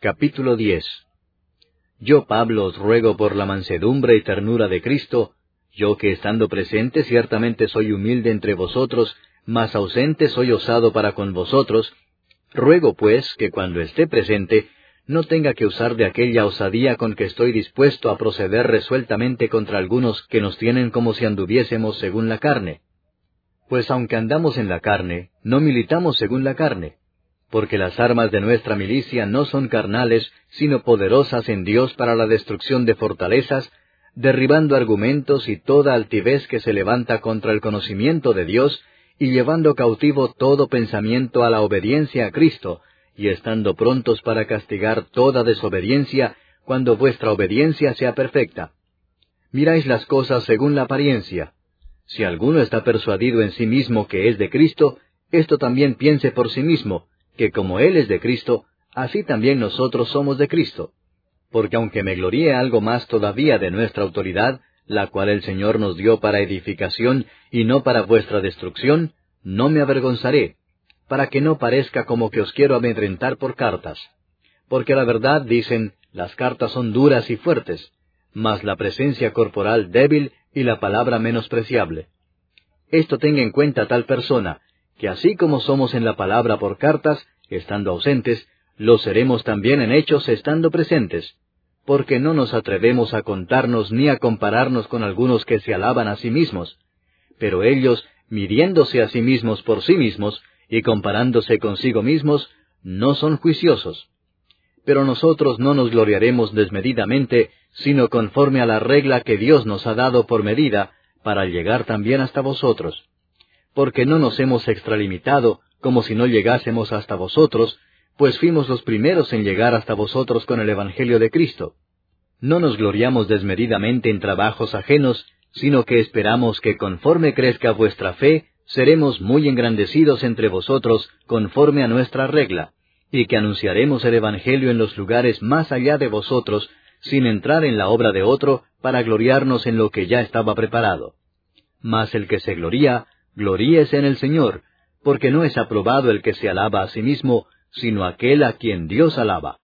Capítulo 10. Yo, Pablo, os ruego por la mansedumbre y ternura de Cristo, yo que estando presente ciertamente soy humilde entre vosotros, mas ausente soy osado para con vosotros, ruego pues que cuando esté presente, no tenga que usar de aquella osadía con que estoy dispuesto a proceder resueltamente contra algunos que nos tienen como si anduviésemos según la carne. Pues aunque andamos en la carne, no militamos según la carne, porque las armas de nuestra milicia no son carnales, sino poderosas en Dios para la destrucción de fortalezas, derribando argumentos y toda altivez que se levanta contra el conocimiento de Dios, y llevando cautivo todo pensamiento a la obediencia a Cristo, y estando prontos para castigar toda desobediencia, cuando vuestra obediencia sea perfecta. Miráis las cosas según la apariencia. Si alguno está persuadido en sí mismo que es de Cristo, esto también piense por sí mismo, que como Él es de Cristo, así también nosotros somos de Cristo. Porque aunque me gloríe algo más todavía de nuestra autoridad, la cual el Señor nos dio para edificación y no para vuestra destrucción, no me avergonzaré, para que no parezca como que os quiero amedrentar por cartas. Porque la verdad, dicen, las cartas son duras y fuertes, mas la presencia corporal débil y la palabra menospreciable. Esto tenga en cuenta tal persona, que así como somos en la palabra por cartas, estando ausentes, lo seremos también en hechos estando presentes, porque no nos atrevemos a contarnos ni a compararnos con algunos que se alaban a sí mismos, pero ellos, midiéndose a sí mismos por sí mismos, y comparándose consigo mismos, no son juiciosos. Pero nosotros no nos gloriaremos desmedidamente, sino conforme a la regla que Dios nos ha dado por medida, para llegar también hasta vosotros. Porque no nos hemos extralimitado, como si no llegásemos hasta vosotros, pues fuimos los primeros en llegar hasta vosotros con el Evangelio de Cristo. No nos gloriamos desmedidamente en trabajos ajenos, sino que esperamos que conforme crezca vuestra fe, seremos muy engrandecidos entre vosotros, conforme a nuestra regla, y que anunciaremos el Evangelio en los lugares más allá de vosotros, sin entrar en la obra de otro, para gloriarnos en lo que ya estaba preparado. Mas el que se gloría, gloríese en el Señor, porque no es aprobado el que se alaba a sí mismo, sino aquel a quien Dios alaba.